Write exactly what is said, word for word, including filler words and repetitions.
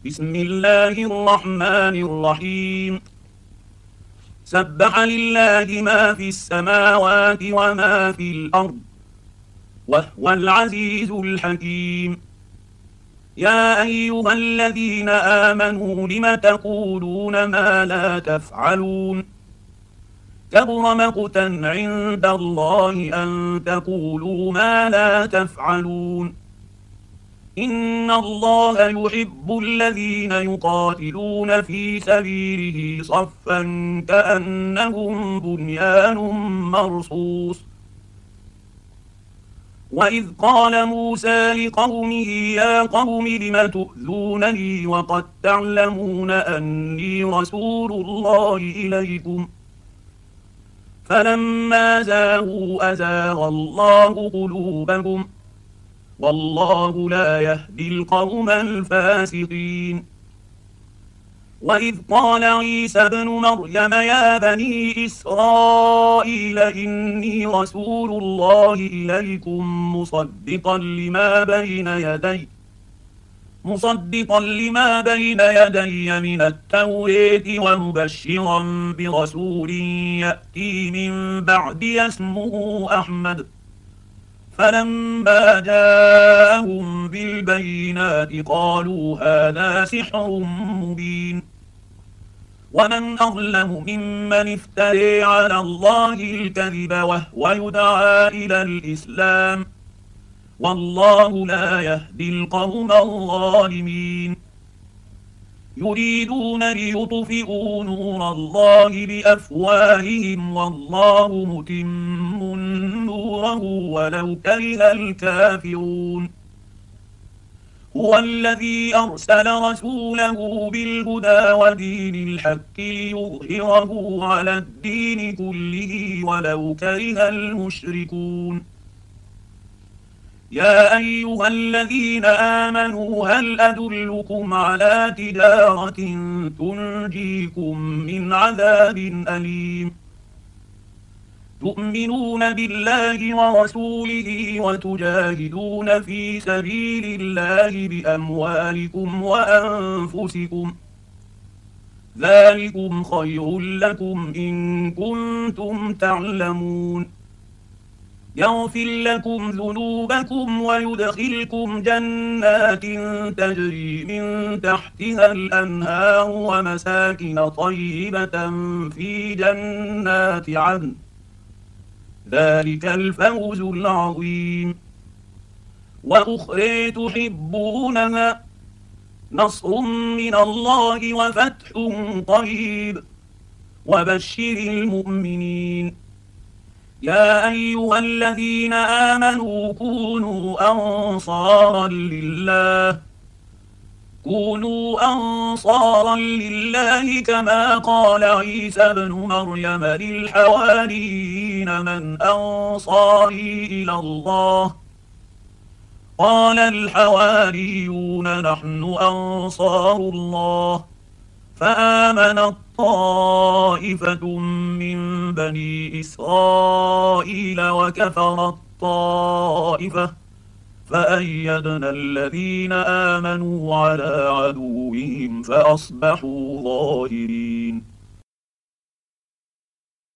بسم الله الرحمن الرحيم. سبح لله ما في السماوات وما في الأرض وهو العزيز الحكيم. يا أيها الذين آمنوا لم تقولون ما لا تفعلون؟ كبر مقتا عند الله أن تقولوا ما لا تفعلون. إن الله يحب الذين يقاتلون في سبيله صفا كأنهم بنيان مرصوص. وإذ قال موسى لقومه يا قوم لم تؤذونني وقد تعلمون أني رسول الله إليكم فلما زاغوا أزاغ الله قلوبهم والله لا يهدي القوم الفاسقين. وإذ قال عيسى ابن مريم يا بني إسرائيل إني رسول الله إليكم مصدقا لما بين يدي مصدقا لما بين يدي من التوراة ومبشرا برسول يأتي من بعدي اسمه أحمد. فلما جاءهم بالبينات قالوا هذا سحر مبين. ومن أظلم ممن افترى على الله الكذب وهو يدعى إلى الإسلام والله لا يهدي القوم الظالمين. يريدون ليطفئوا نور الله بأفواههم والله متم نوره ولو كره الكافرون. هو الذي أرسل رسوله بالهدى ودين الحق ليظهره على الدين كله ولو كره المشركون. يا أيها الذين آمنوا هل أدلكم على تجارة تنجيكم من عذاب أليم؟ تؤمنون بالله ورسوله وتجاهدون في سبيل الله بأموالكم وأنفسكم ذلكم خير لكم إن كنتم تعلمون. يغفر لكم ذنوبكم ويدخلكم جنات تجري من تحتها الأنهار ومساكن طيبة في جنات عدن ذلك الفوز العظيم. وأخرى تحبونها نصر من الله وفتح قريب وبشر المؤمنين. يا أيها الذين آمنوا كونوا أنصارا لله كونوا أنصارا لله كما قال عيسى ابن مريم للحواريين من أنصاري إلى الله قال الحواريون نحن أنصار الله فآمنت طائفة من بني إسرائيل وكفرت طائفة فأيدنا الذين آمنوا على عدوهم فأصبحوا ظاهرين.